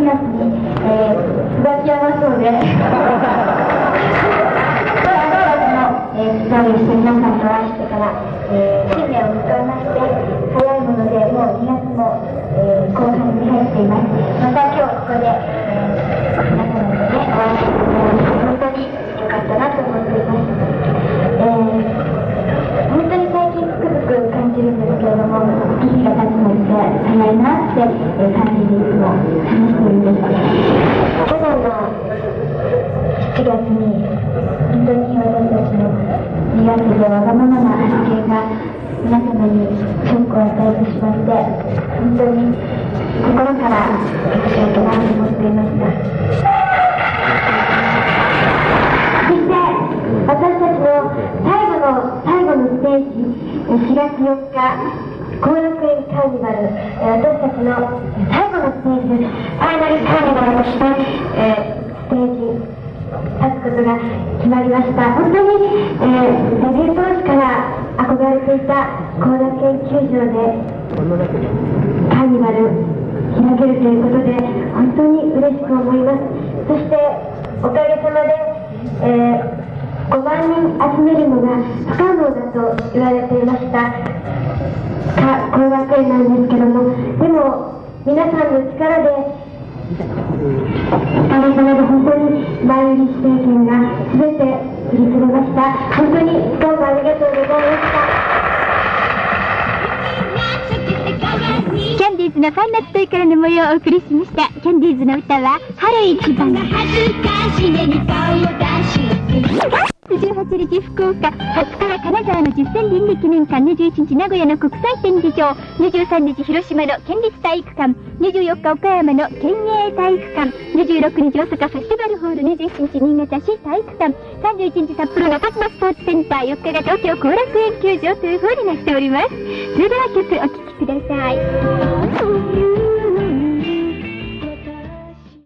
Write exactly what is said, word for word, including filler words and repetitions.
がつに、えー、椿山荘でしっかりして皆さんとお会いしてから、えー、新年を迎えまして、早いものでもうにがつも、えー、後半に入っています。また今日ここで、えー、皆様にね、お会いしていただいて本当に良かったなと思っています。えー、本当に最近つくづく感じるんですけれども、時が経つのって早いなって、えー、感じていつも話しているんです。去年のしちがつに本当に私たちのにがつでわがままな発言が皆様にショックを与えてしまって、本当に心から申し訳ないと思っていました。そして私たちの最後の最後のステージ、しがつよっか後楽園カーニバル、私たちの最後のステージ、ファイナルカーニバルとして、えー、ステージ立つことが決まりました。本当に、えー、デビュー当時から憧れていた後楽園球場でカーニバル開けるということで本当に嬉しく思います。そしておかげさまで、えー、ごまんにん集めるのが不可能だと言われていました後楽園なんですけども、でも皆さんの力でおかげさまで本当に前売り指定券が全て売り切れました。本当にどうもありがとうございました。 キャンディーズのファンナットイからの模様をお送りしました。キャンディーズの歌は春一番。じゅうはちにち福岡、はつかは金沢のじゅっせん倫理記念館、にじゅういちにち名古屋の国際展示場、にじゅうさんにち広島の県立体育館、にじゅうよっか岡山の県営体育館、にじゅうろくにち大阪フェスティバルホール、にじゅうしちにち新潟市体育館、さんじゅういちにち札幌中島スポーツセンター、よっかが東京後楽園球場という風になっております。それでは曲お聴きください。